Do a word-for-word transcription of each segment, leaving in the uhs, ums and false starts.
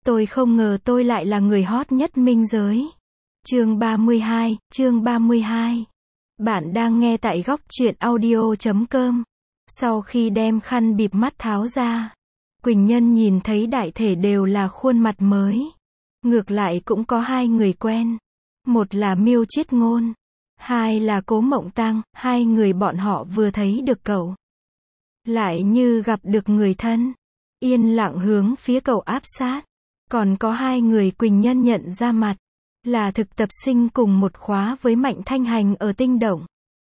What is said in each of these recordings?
Tôi không ngờ tôi lại là người hot nhất minh giới. Chương ba mươi hai, chương ba mươi hai. Bạn đang nghe tại góc truyện audio chấm com. Sau khi đem khăn bịt mắt tháo ra, Quỳnh Nhân nhìn thấy đại thể đều là khuôn mặt mới. Ngược lại cũng có hai người quen. Một là Miêu Chiết Ngôn, hai là Cố Mộng Tăng, hai người bọn họ vừa thấy được cậu, lại như gặp được người thân, yên lặng hướng phía cậu áp sát. Còn có hai người Quỳnh Nhân nhận ra mặt, là thực tập sinh cùng một khóa với Mạnh Thanh Hành ở Tinh Động,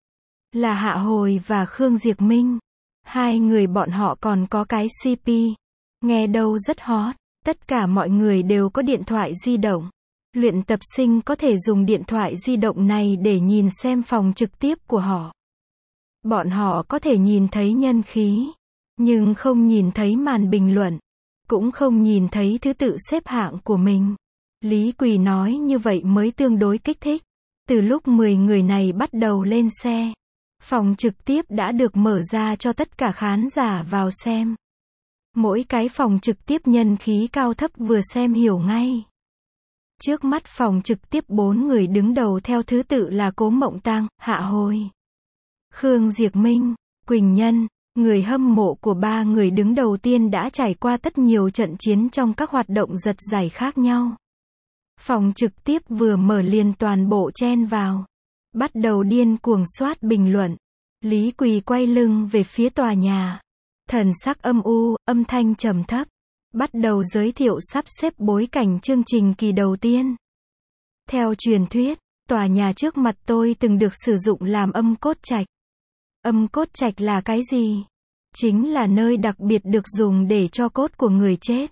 là Hạ Hồi và Khương Diệp Minh. Hai người bọn họ còn có cái xê pê, nghe đâu rất hot. Tất cả mọi người đều có điện thoại di động. Luyện tập sinh có thể dùng điện thoại di động này để nhìn xem phòng trực tiếp của họ. Bọn họ có thể nhìn thấy nhân khí, nhưng không nhìn thấy màn bình luận, cũng không nhìn thấy thứ tự xếp hạng của mình. Lý Quỳ nói như vậy mới tương đối kích thích. Từ lúc mười người này bắt đầu lên xe, phòng trực tiếp đã được mở ra cho tất cả khán giả vào xem. Mỗi cái phòng trực tiếp nhân khí cao thấp vừa xem hiểu ngay. Trước mắt phòng trực tiếp bốn người đứng đầu theo thứ tự là Cố Mộng Tăng, Hạ Hồi, Khương Diệp Minh, Quỳnh Nhân. Người hâm mộ của ba người đứng đầu tiên đã trải qua tất nhiều trận chiến trong các hoạt động giật giải khác nhau. Phòng trực tiếp vừa mở liền toàn bộ chen vào, bắt đầu điên cuồng soát bình luận. Lý Quỳ quay lưng về phía tòa nhà, thần sắc âm u, âm thanh trầm thấp, bắt đầu giới thiệu sắp xếp bối cảnh chương trình kỳ đầu tiên. Theo truyền thuyết, tòa nhà trước mặt tôi từng được sử dụng làm âm cốt trạch. Âm cốt trạch là cái gì? Chính là nơi đặc biệt được dùng để cho cốt của người chết.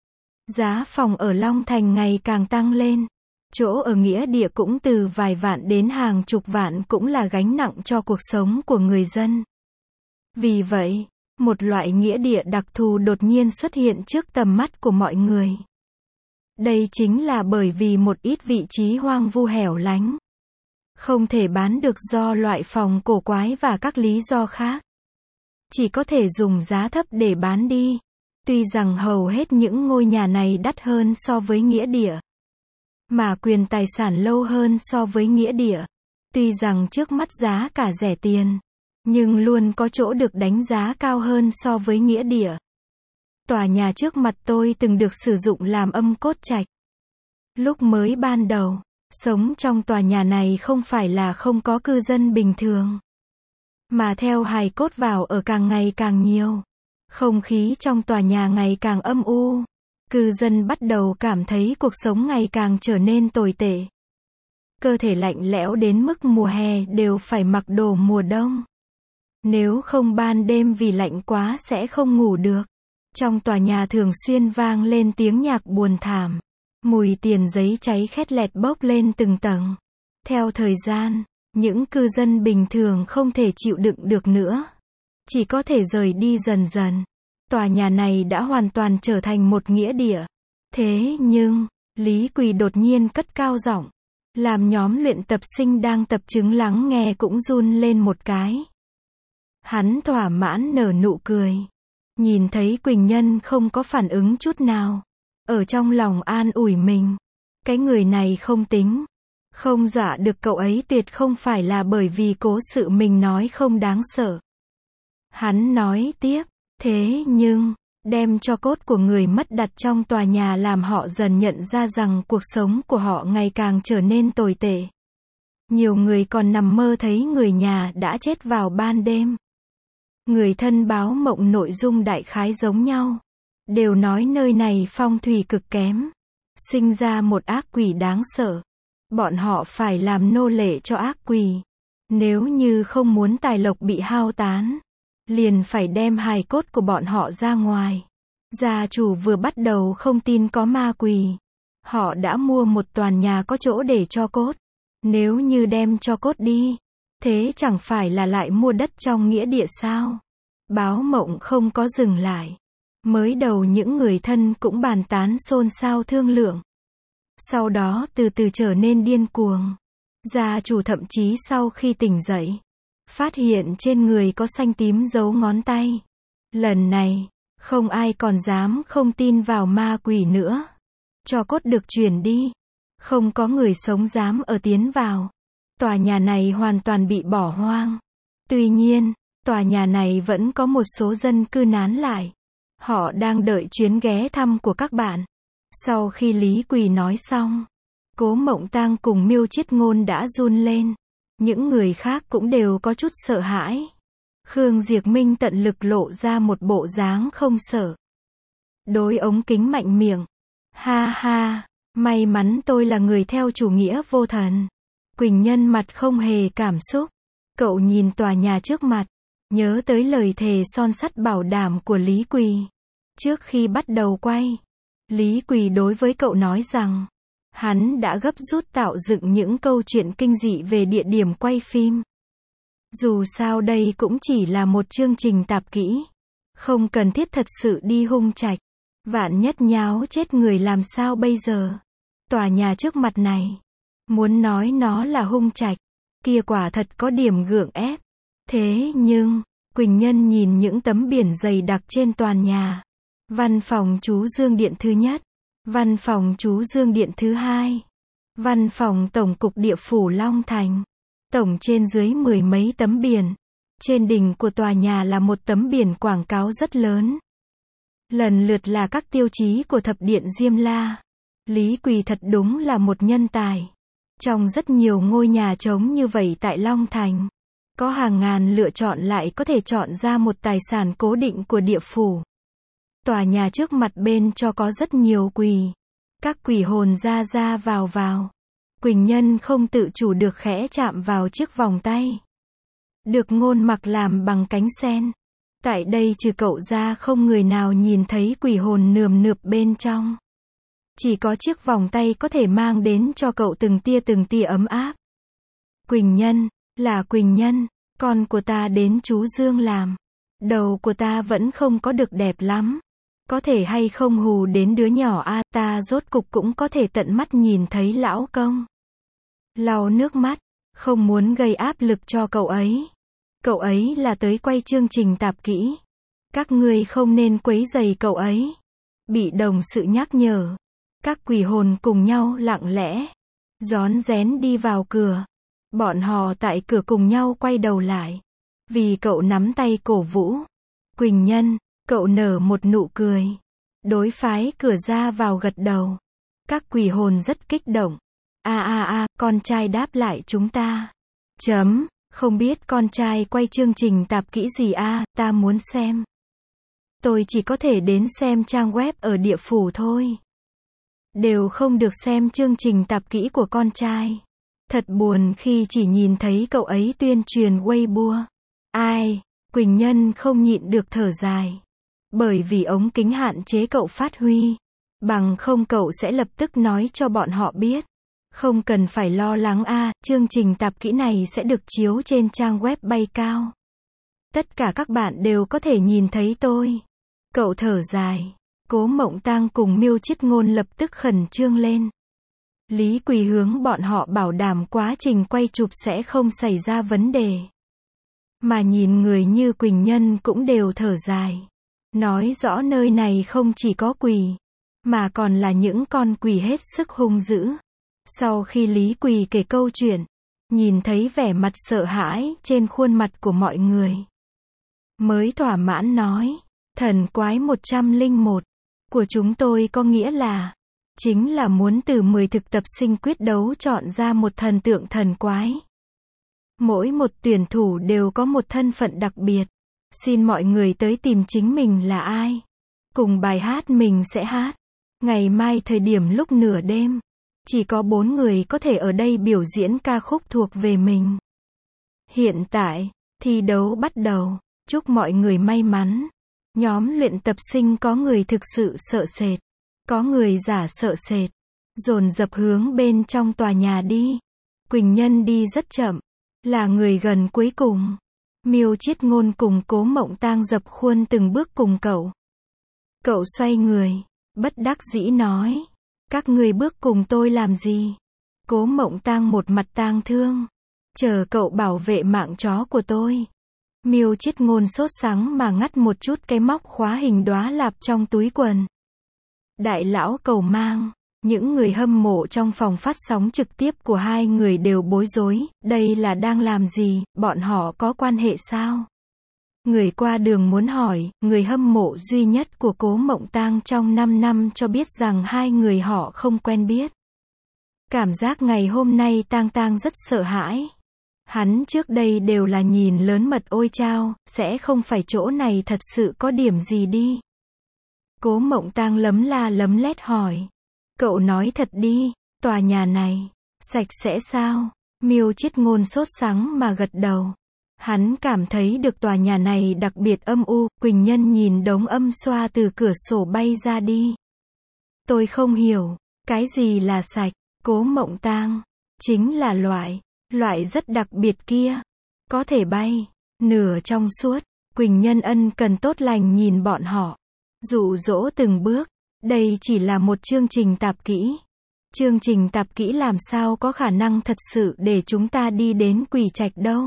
Giá phòng ở Long Thành ngày càng tăng lên. Chỗ ở nghĩa địa cũng từ vài vạn đến hàng chục vạn cũng là gánh nặng cho cuộc sống của người dân. Vì vậy, một loại nghĩa địa đặc thù đột nhiên xuất hiện trước tầm mắt của mọi người. Đây chính là bởi vì một ít vị trí hoang vu hẻo lánh không thể bán được do loại phòng cổ quái và các lý do khác. Chỉ có thể dùng giá thấp để bán đi. Tuy rằng hầu hết những ngôi nhà này đắt hơn so với nghĩa địa, mà quyền tài sản lâu hơn so với nghĩa địa. Tuy rằng trước mắt giá cả rẻ tiền, nhưng luôn có chỗ được đánh giá cao hơn so với nghĩa địa. Tòa nhà trước mặt tôi từng được sử dụng làm âm cốt trạch. Lúc mới ban đầu, sống trong tòa nhà này không phải là không có cư dân bình thường, mà theo hài cốt vào ở càng ngày càng nhiều. Không khí trong tòa nhà ngày càng âm u. Cư dân bắt đầu cảm thấy cuộc sống ngày càng trở nên tồi tệ. Cơ thể lạnh lẽo đến mức mùa hè đều phải mặc đồ mùa đông. Nếu không ban đêm vì lạnh quá sẽ không ngủ được. Trong tòa nhà thường xuyên vang lên tiếng nhạc buồn thảm. Mùi tiền giấy cháy khét lẹt bốc lên từng tầng. Theo thời gian, những cư dân bình thường không thể chịu đựng được nữa, chỉ có thể rời đi dần dần. Tòa nhà này đã hoàn toàn trở thành một nghĩa địa. Thế nhưng, Lý Quỳ đột nhiên cất cao giọng, làm nhóm luyện tập sinh đang tập trung lắng nghe cũng run lên một cái. Hắn thỏa mãn nở nụ cười. Nhìn thấy Quỳnh Nhân không có phản ứng chút nào, ở trong lòng an ủi mình. Cái người này không tính. Không dọa được cậu ấy tuyệt không phải là bởi vì cố sự mình nói không đáng sợ. Hắn nói tiếp, thế nhưng, đem cho cốt của người mất đặt trong tòa nhà làm họ dần nhận ra rằng cuộc sống của họ ngày càng trở nên tồi tệ. Nhiều người còn nằm mơ thấy người nhà đã chết vào ban đêm. Người thân báo mộng nội dung đại khái giống nhau. Đều nói nơi này phong thủy cực kém. Sinh ra một ác quỷ đáng sợ. Bọn họ phải làm nô lệ cho ác quỷ. Nếu như không muốn tài lộc bị hao tán, liền phải đem hài cốt của bọn họ ra ngoài. Gia chủ vừa bắt đầu không tin có ma quỷ. Họ đã mua một toàn nhà có chỗ để cho cốt. Nếu như đem cho cốt đi, thế chẳng phải là lại mua đất trong nghĩa địa sao? Báo mộng không có dừng lại. Mới đầu những người thân cũng bàn tán xôn xao thương lượng. Sau đó từ từ trở nên điên cuồng. Gia chủ thậm chí sau khi tỉnh dậy, phát hiện trên người có xanh tím dấu ngón tay. Lần này, không ai còn dám không tin vào ma quỷ nữa. Tro cốt được chuyển đi. Không có người sống dám ở tiến vào. Tòa nhà này hoàn toàn bị bỏ hoang. Tuy nhiên, tòa nhà này vẫn có một số dân cư nán lại. Họ đang đợi chuyến ghé thăm của các bạn. Sau khi Lý Quỳ nói xong, Cố Mộng Tang cùng Miêu Chiết Ngôn đã run lên. Những người khác cũng đều có chút sợ hãi. Khương Diệp Minh tận lực lộ ra một bộ dáng không sợ. Đối ống kính mạnh miệng. Ha ha, may mắn tôi là người theo chủ nghĩa vô thần. Quỳnh Nhân mặt không hề cảm xúc. Cậu nhìn tòa nhà trước mặt, nhớ tới lời thề son sắt bảo đảm của Lý Quỳ. Trước khi bắt đầu quay, Lý Quỳ đối với cậu nói rằng, hắn đã gấp rút tạo dựng những câu chuyện kinh dị về địa điểm quay phim. Dù sao đây cũng chỉ là một chương trình tạp kỹ. Không cần thiết thật sự đi hung trạch. Vạn nhất nháo chết người làm sao bây giờ? Tòa nhà trước mặt này, muốn nói nó là hung trạch, kia quả thật có điểm gượng ép. Thế nhưng, Quỳnh Nhân nhìn những tấm biển dày đặc trên toàn nhà. Văn phòng chú Dương Điện thứ nhất, văn phòng chú Dương Điện thứ hai, văn phòng tổng cục địa phủ Long Thành. Tổng trên dưới mười mấy tấm biển. Trên đỉnh của tòa nhà là một tấm biển quảng cáo rất lớn. Lần lượt là các tiêu chí của thập điện Diêm La. Lý Quỳ thật đúng là một nhân tài. Trong rất nhiều ngôi nhà trống như vậy tại Long Thành, có hàng ngàn lựa chọn lại có thể chọn ra một tài sản cố định của địa phủ. Tòa nhà trước mặt bên cho có rất nhiều quỳ. Các quỷ hồn ra ra vào vào. Quỳnh Nhân không tự chủ được khẽ chạm vào chiếc vòng tay. Được Ngôn mặc làm bằng cánh sen. Tại đây trừ cậu ra không người nào nhìn thấy quỷ hồn nườm nượp bên trong. Chỉ có chiếc vòng tay có thể mang đến cho cậu từng tia từng tia ấm áp. Quỳnh Nhân, là Quỳnh Nhân, con của ta đến chú Dương làm. Đầu của ta vẫn không có được đẹp lắm. Có thể hay không hù đến đứa nhỏ a, ta rốt cục cũng có thể tận mắt nhìn thấy lão công. Lau nước mắt, không muốn gây áp lực cho cậu ấy. Cậu ấy là tới quay chương trình tạp kỹ. Các ngươi không nên quấy rầy cậu ấy. Bị đồng sự nhắc nhở. Các quỷ hồn cùng nhau lặng lẽ, rón rén đi vào cửa. Bọn họ tại cửa cùng nhau quay đầu lại. Vì cậu nắm tay cổ vũ. Quỳnh Nhân, cậu nở một nụ cười. Đối phái cửa ra vào gật đầu. Các quỷ hồn rất kích động. A a a, con trai đáp lại chúng ta. Chấm, không biết con trai quay chương trình tạp kỹ gì a, à, ta muốn xem. Tôi chỉ có thể đến xem trang web ở địa phủ thôi. Đều không được xem chương trình tạp kỹ của con trai. Thật buồn khi chỉ nhìn thấy cậu ấy tuyên truyền Weibo. Ai, Quỳnh Nhân không nhịn được thở dài. Bởi vì ống kính hạn chế cậu phát huy. Bằng không cậu sẽ lập tức nói cho bọn họ biết. Không cần phải lo lắng a, à, chương trình tạp kỹ này sẽ được chiếu trên trang web bay cao. Tất cả các bạn đều có thể nhìn thấy tôi. Cậu thở dài. Cố Mộng Tang cùng Miêu Chiết Ngôn lập tức khẩn trương lên. Lý Quỳ hướng bọn họ bảo đảm quá trình quay chụp sẽ không xảy ra vấn đề. Mà nhìn người như Quỳnh Nhân cũng đều thở dài. Nói rõ nơi này không chỉ có quỷ, mà còn là những con quỷ hết sức hung dữ. Sau khi Lý Quỳ kể câu chuyện, nhìn thấy vẻ mặt sợ hãi trên khuôn mặt của mọi người, mới thỏa mãn nói, thần quái một trăm lẻ một của chúng tôi có nghĩa là, chính là muốn từ mười thực tập sinh quyết đấu chọn ra một thần tượng thần quái. Mỗi một tuyển thủ đều có một thân phận đặc biệt. Xin mọi người tới tìm chính mình là ai. Cùng bài hát mình sẽ hát. Ngày mai thời điểm lúc nửa đêm, chỉ có bốn người có thể ở đây biểu diễn ca khúc thuộc về mình. Hiện tại, thi đấu bắt đầu. Chúc mọi người may mắn. Nhóm luyện tập sinh có người thực sự sợ sệt, có người giả sợ sệt, dồn dập hướng bên trong tòa nhà đi. Quỳnh Nhân đi rất chậm, là người gần cuối cùng. Miêu Chiết Ngôn cùng Cố Mộng Tang dập khuôn từng bước cùng cậu. Cậu xoay người, bất đắc dĩ nói, các người bước cùng tôi làm gì? Cố Mộng Tang một mặt tang thương, chờ cậu bảo vệ mạng chó của tôi. Miêu Chiết Ngôn sốt sắng mà ngắt một chút cái móc khóa hình đóa lạp trong túi quần. Đại lão cầu mang, Những người hâm mộ trong phòng phát sóng trực tiếp của hai người đều bối rối, đây là đang làm gì, bọn họ có quan hệ sao? Người qua đường muốn hỏi, người hâm mộ duy nhất của Cố Mộng Tang trong năm năm cho biết rằng hai người họ không quen biết. Cảm giác ngày hôm nay Tang Tang rất sợ hãi. Hắn trước đây đều là nhìn lớn mật ôi chao, sẽ không phải chỗ này thật sự có điểm gì đi. Cố Mộng Tang lấm la lấm lét hỏi. Cậu nói thật đi, tòa nhà này, sạch sẽ sao? Miêu Chiết Ngôn sốt sắng mà gật đầu. Hắn cảm thấy được tòa nhà này đặc biệt âm u. Quỳnh Nhân nhìn đống âm xoa từ cửa sổ bay ra đi. Tôi không hiểu, cái gì là sạch? Cố Mộng Tang, chính là loại, loại rất đặc biệt kia. Có thể bay, nửa trong suốt. Quỳnh Nhân ân cần tốt lành nhìn bọn họ. Dụ dỗ từng bước. Đây chỉ là một chương trình tạp kỹ. Chương trình tạp kỹ làm sao có khả năng thật sự để chúng ta đi đến quỷ trạch đâu.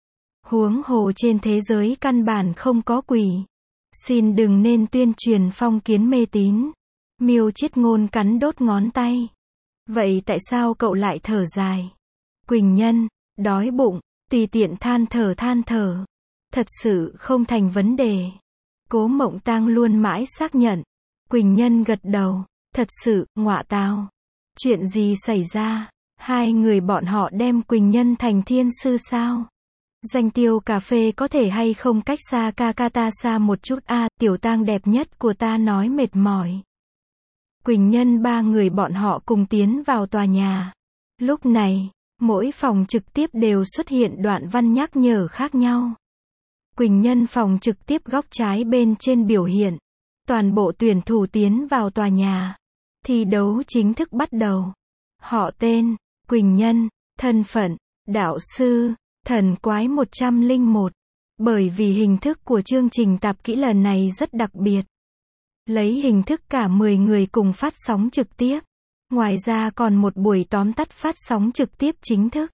Huống hồ trên thế giới căn bản không có quỷ. Xin đừng nên tuyên truyền phong kiến mê tín. Miêu Chiết Ngôn cắn đốt ngón tay. Vậy tại sao cậu lại thở dài? Quỳnh Nhân, đói bụng, tùy tiện than thở than thở. Thật sự không thành vấn đề. Cố Mộng Tang luôn mãi xác nhận. Quỳnh Nhân gật đầu. Thật sự, ngọa tào. Chuyện gì xảy ra? Hai người bọn họ đem Quỳnh Nhân thành thiên sư sao? Doanh tiêu cà phê có thể hay không cách xa Kakata xa một chút a à, tiểu Tang đẹp nhất của ta nói mệt mỏi. Quỳnh Nhân ba người bọn họ cùng tiến vào tòa nhà. Lúc này, mỗi phòng trực tiếp đều xuất hiện đoạn văn nhắc nhở khác nhau. Quỳnh Nhân phòng trực tiếp góc trái bên trên biểu hiện. Toàn bộ tuyển thủ tiến vào tòa nhà. Thi đấu chính thức bắt đầu. Họ tên, Quỳnh Nhân, thân phận, đạo sư, thần quái một không một. Bởi vì hình thức của chương trình tạp kỹ lần này rất đặc biệt. Lấy hình thức cả mười người cùng phát sóng trực tiếp. Ngoài ra còn một buổi tóm tắt phát sóng trực tiếp chính thức.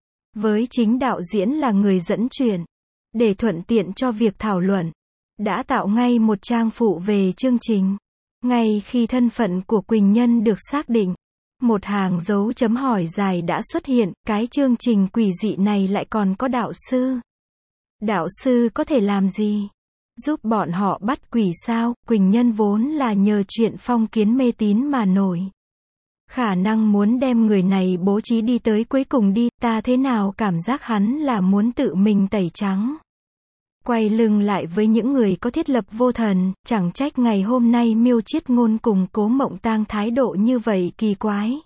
Với chính đạo diễn là người dẫn chuyện. Để thuận tiện cho việc thảo luận. Đã tạo ngay một trang phụ về chương trình. Ngay khi thân phận của Quỳnh Nhân được xác định, một hàng dấu chấm hỏi dài đã xuất hiện, cái chương trình quỷ dị này lại còn có đạo sư. Đạo sư có thể làm gì? Giúp bọn họ bắt quỷ sao? Quỳnh Nhân vốn là nhờ chuyện phong kiến mê tín mà nổi. Khả năng muốn đem người này bố trí đi tới cuối cùng đi, ta thế nào cảm giác hắn là muốn tự mình tẩy trắng. Quay lưng lại với những người có thiết lập vô thần, chẳng trách ngày hôm nay Miêu Chiết Ngôn cùng Cố Mộng Tang thái độ như vậy kỳ quái.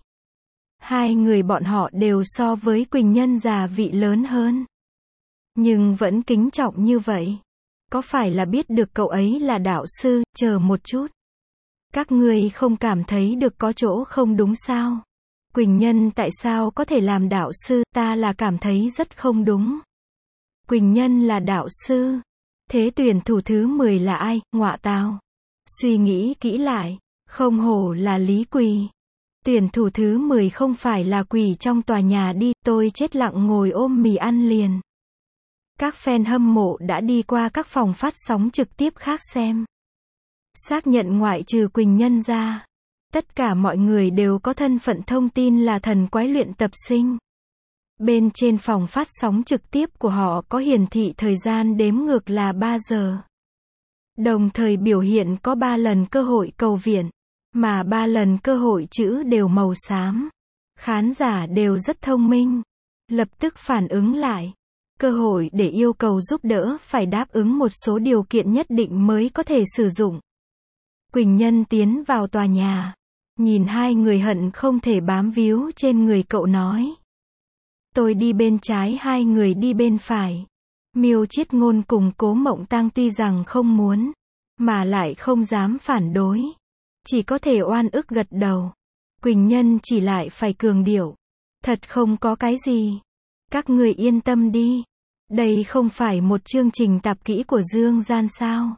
Hai người bọn họ đều so với Quỳnh Nhân già vị lớn hơn. Nhưng vẫn kính trọng như vậy. Có phải là biết được cậu ấy là đạo sư, chờ một chút. Các ngươi không cảm thấy được có chỗ không đúng sao? Quỳnh Nhân tại sao có thể làm đạo sư, ta là cảm thấy rất không đúng. Quỳnh Nhân là đạo sư. Thế tuyển thủ thứ mười là ai? Ngọa tào. Suy nghĩ kỹ lại. Không hổ là Lý Quỳ. Tuyển thủ thứ mười không phải là quỷ trong tòa nhà đi, tôi chết lặng ngồi ôm mì ăn liền. Các fan hâm mộ đã đi qua các phòng phát sóng trực tiếp khác xem. Xác nhận ngoại trừ Quỳnh Nhân ra. Tất cả mọi người đều có thân phận thông tin là thần quái luyện tập sinh. Bên trên phòng phát sóng trực tiếp của họ có hiển thị thời gian đếm ngược là ba giờ. Đồng thời biểu hiện có ba lần cơ hội cầu viện, mà ba lần cơ hội chữ đều màu xám. Khán giả đều rất thông minh, lập tức phản ứng lại. Cơ hội để yêu cầu giúp đỡ phải đáp ứng một số điều kiện nhất định mới có thể sử dụng. Quỳnh Nhân tiến vào tòa nhà, nhìn hai người hận không thể bám víu trên người cậu nói. Tôi đi bên trái, hai người đi bên phải. Miêu Chiết Ngôn cùng Cố Mộng Tang tuy rằng không muốn, mà lại không dám phản đối. Chỉ có thể oan ức gật đầu. Quỳnh Nhân chỉ lại phải cường điệu. Thật không có cái gì. Các người yên tâm đi. Đây không phải một chương trình tạp kỹ của Dương Gian sao?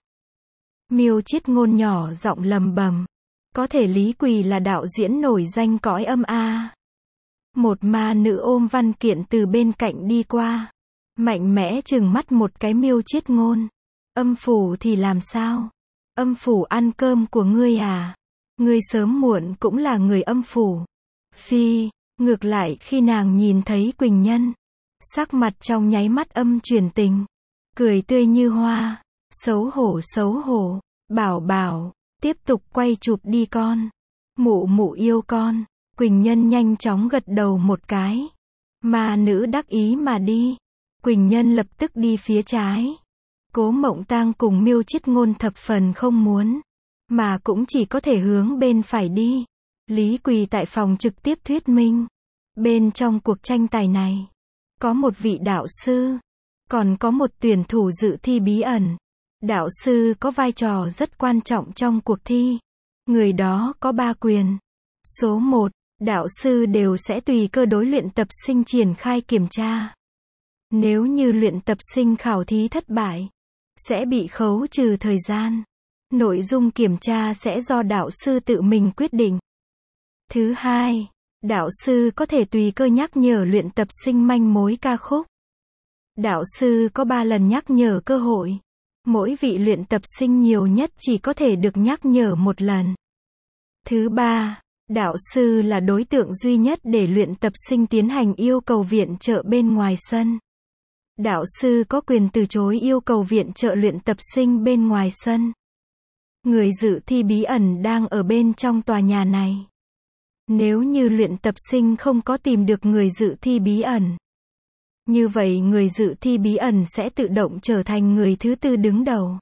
Miêu Chiết Ngôn nhỏ giọng lầm bầm. Có thể Lý Quỳ là đạo diễn nổi danh cõi âm a. Một ma nữ ôm văn kiện từ bên cạnh đi qua. Mạnh mẽ trừng mắt một cái Miêu Chiết Ngôn. Âm phủ thì làm sao? Âm phủ ăn cơm của ngươi à? Ngươi sớm muộn cũng là người âm phủ. Phi, ngược lại khi nàng nhìn thấy Quỳnh Nhân, sắc mặt trong nháy mắt âm chuyển tình, cười tươi như hoa, xấu hổ xấu hổ, bảo bảo, tiếp tục quay chụp đi con. Mụ mụ yêu con. Quỳnh Nhân nhanh chóng gật đầu một cái. Ma nữ đắc ý mà đi. Quỳnh Nhân lập tức đi phía trái. Cố Mộng Tang cùng Miêu Chiết Ngôn thập phần không muốn, mà cũng chỉ có thể hướng bên phải đi. Lý Quỳ tại phòng trực tiếp thuyết minh. Bên trong cuộc tranh tài này, có một vị đạo sư, còn có một tuyển thủ dự thi bí ẩn. Đạo sư có vai trò rất quan trọng trong cuộc thi. Người đó có ba quyền. Số một, đạo sư đều sẽ tùy cơ đối luyện tập sinh triển khai kiểm tra. Nếu như luyện tập sinh khảo thí thất bại, sẽ bị khấu trừ thời gian. Nội dung kiểm tra sẽ do đạo sư tự mình quyết định. Thứ hai, đạo sư có thể tùy cơ nhắc nhở luyện tập sinh manh mối ca khúc. Đạo sư có ba lần nhắc nhở cơ hội. Mỗi vị luyện tập sinh nhiều nhất chỉ có thể được nhắc nhở một lần. Thứ ba, đạo sư là đối tượng duy nhất để luyện tập sinh tiến hành yêu cầu viện trợ bên ngoài sân. Đạo sư có quyền từ chối yêu cầu viện trợ luyện tập sinh bên ngoài sân. Người dự thi bí ẩn đang ở bên trong tòa nhà này. Nếu như luyện tập sinh không có tìm được người dự thi bí ẩn, như vậy người dự thi bí ẩn sẽ tự động trở thành người thứ tư đứng đầu.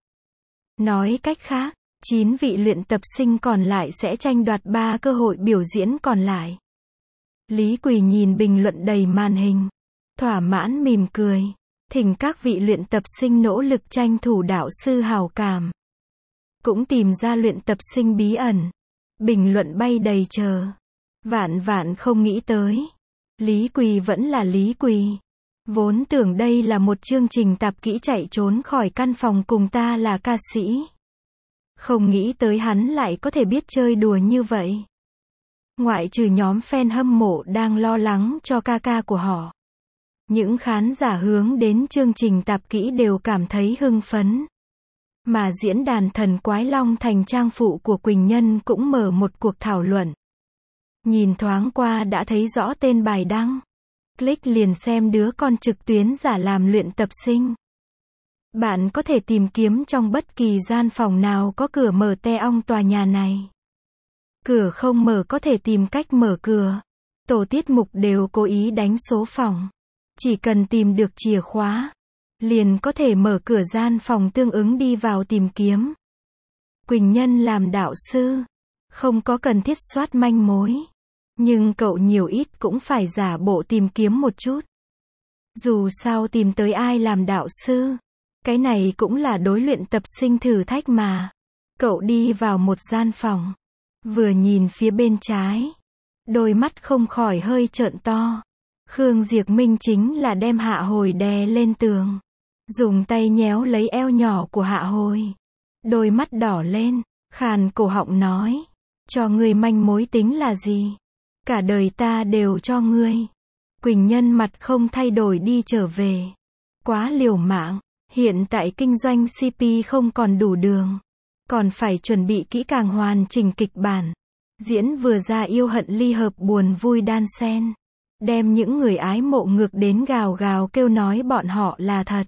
Nói cách khác, chín vị luyện tập sinh còn lại sẽ tranh đoạt ba cơ hội biểu diễn còn lại. Lý Quỳ nhìn bình luận đầy màn hình, thỏa mãn mỉm cười, thỉnh các vị luyện tập sinh nỗ lực tranh thủ đạo sư hảo cảm. Cũng tìm ra luyện tập sinh bí ẩn. Bình luận bay đầy chờ. Vạn vạn không nghĩ tới. Lý Quỳ vẫn là Lý Quỳ. Vốn tưởng đây là một chương trình tạp kỹ chạy trốn khỏi căn phòng cùng ta là ca sĩ. Không nghĩ tới hắn lại có thể biết chơi đùa như vậy. Ngoại trừ nhóm fan hâm mộ đang lo lắng cho ca ca của họ, những khán giả hướng đến chương trình tạp kỹ đều cảm thấy hưng phấn. Mà diễn đàn Thần Quái Long Thành trang phụ của Quỳnh Nhân cũng mở một cuộc thảo luận. Nhìn thoáng qua đã thấy rõ tên bài đăng. Click liền xem đứa con trực tuyến giả làm luyện tập sinh. Bạn có thể tìm kiếm trong bất kỳ gian phòng nào có cửa mở te ong tòa nhà này. Cửa không mở có thể tìm cách mở cửa. Tổ tiết mục đều cố ý đánh số phòng. Chỉ cần tìm được chìa khóa, liền có thể mở cửa gian phòng tương ứng đi vào tìm kiếm. Quỳnh Nhân làm đạo sư, không có cần thiết soát manh mối. Nhưng cậu nhiều ít cũng phải giả bộ tìm kiếm một chút. Dù sao tìm tới ai làm đạo sư, cái này cũng là đối luyện tập sinh thử thách mà. Cậu đi vào một gian phòng, vừa nhìn phía bên trái, đôi mắt không khỏi hơi trợn to. Khương Diệp Minh chính là đem Hạ Hồi đè lên tường, dùng tay nhéo lấy eo nhỏ của Hạ Hồi. Đôi mắt đỏ lên, khàn cổ họng nói, cho ngươi manh mối tính là gì? Cả đời ta đều cho ngươi. Quỳnh Nhân mặt không thay đổi đi trở về. Quá liều mạng, hiện tại kinh doanh xê pê không còn đủ đường, còn phải chuẩn bị kỹ càng hoàn chỉnh kịch bản. Diễn vừa ra yêu hận ly hợp buồn vui đan xen, đem những người ái mộ ngược đến gào gào kêu nói bọn họ là thật.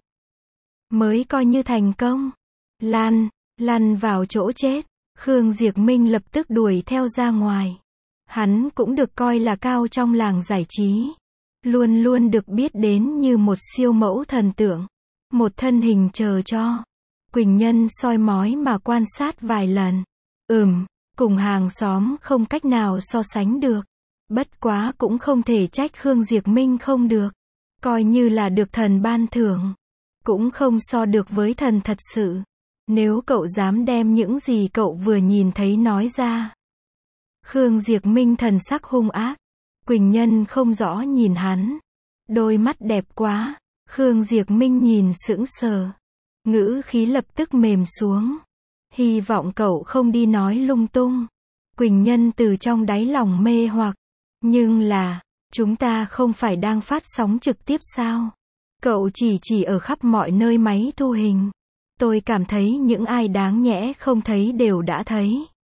Mới coi như thành công. Lăn, lăn vào chỗ chết. Khương Diệp Minh lập tức đuổi theo ra ngoài. Hắn cũng được coi là cao trong làng giải trí. Luôn luôn được biết đến như một siêu mẫu thần tượng. Một thân hình chờ cho. Quỳnh Nhân soi mói mà quan sát vài lần. Ừm, cùng hàng xóm không cách nào so sánh được. Bất quá cũng không thể trách Khương Diệp Minh không được. Coi như là được thần ban thưởng, cũng không so được với thần thật sự. Nếu cậu dám đem những gì cậu vừa nhìn thấy nói ra. Khương Diệp Minh thần sắc hung ác. Quỳnh Nhân không rõ nhìn hắn. Đôi mắt đẹp quá. Khương Diệp Minh nhìn sững sờ. Ngữ khí lập tức mềm xuống. Hy vọng cậu không đi nói lung tung. Quỳnh Nhân từ trong đáy lòng mê hoặc. Nhưng là, chúng ta không phải đang phát sóng trực tiếp sao? Cậu chỉ chỉ ở khắp mọi nơi máy thu hình. Tôi cảm thấy những ai đáng nhẽ không thấy đều đã thấy.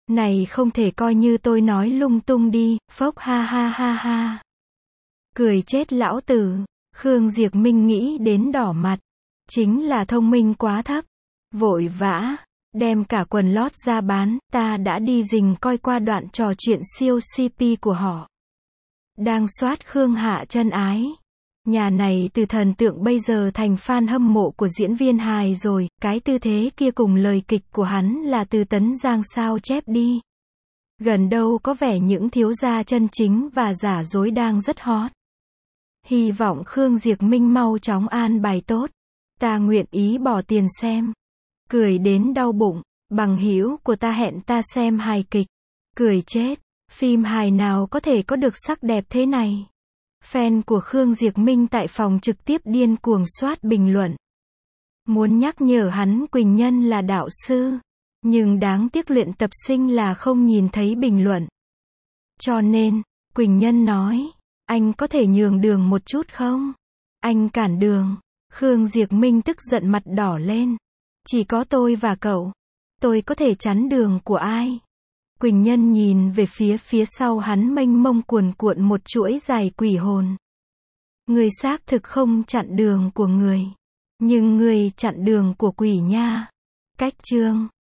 Này không thể coi như tôi nói lung tung đi, phốc ha ha ha ha. Cười chết lão tử. Khương Diệp Minh nghĩ đến đỏ mặt. Chính là thông minh quá thấp. Vội vã. Đem cả quần lót ra bán, ta đã đi rình coi qua đoạn trò chuyện siêu xê pê của họ. Đang soát Khương Hạ chân ái. Nhà này từ thần tượng bây giờ thành fan hâm mộ của diễn viên hài rồi, cái tư thế kia cùng lời kịch của hắn là từ Tấn Giang sao chép đi. Gần đâu có vẻ những thiếu gia chân chính và giả dối đang rất hot. Hy vọng Khương Diệp Minh mau chóng an bài tốt. Ta nguyện ý bỏ tiền xem. Cười đến đau bụng. Bằng hữu của ta hẹn ta xem hài kịch. Cười chết. Phim hài nào có thể có được sắc đẹp thế này. Fan của Khương Diệp Minh tại phòng trực tiếp điên cuồng soát bình luận. Muốn nhắc nhở hắn Quỳnh Nhân là đạo sư. Nhưng đáng tiếc luyện tập sinh là không nhìn thấy bình luận. Cho nên, Quỳnh Nhân nói, anh có thể nhường đường một chút không? Anh cản đường. Khương Diệp Minh tức giận mặt đỏ lên. Chỉ có tôi và cậu. Tôi có thể chắn đường của ai? Quỳnh Nhân nhìn về phía phía sau hắn mênh mông cuồn cuộn một chuỗi dài quỷ hồn. Người xác thực không chặn đường của người. Nhưng người chặn đường của quỷ nha. Cách chương.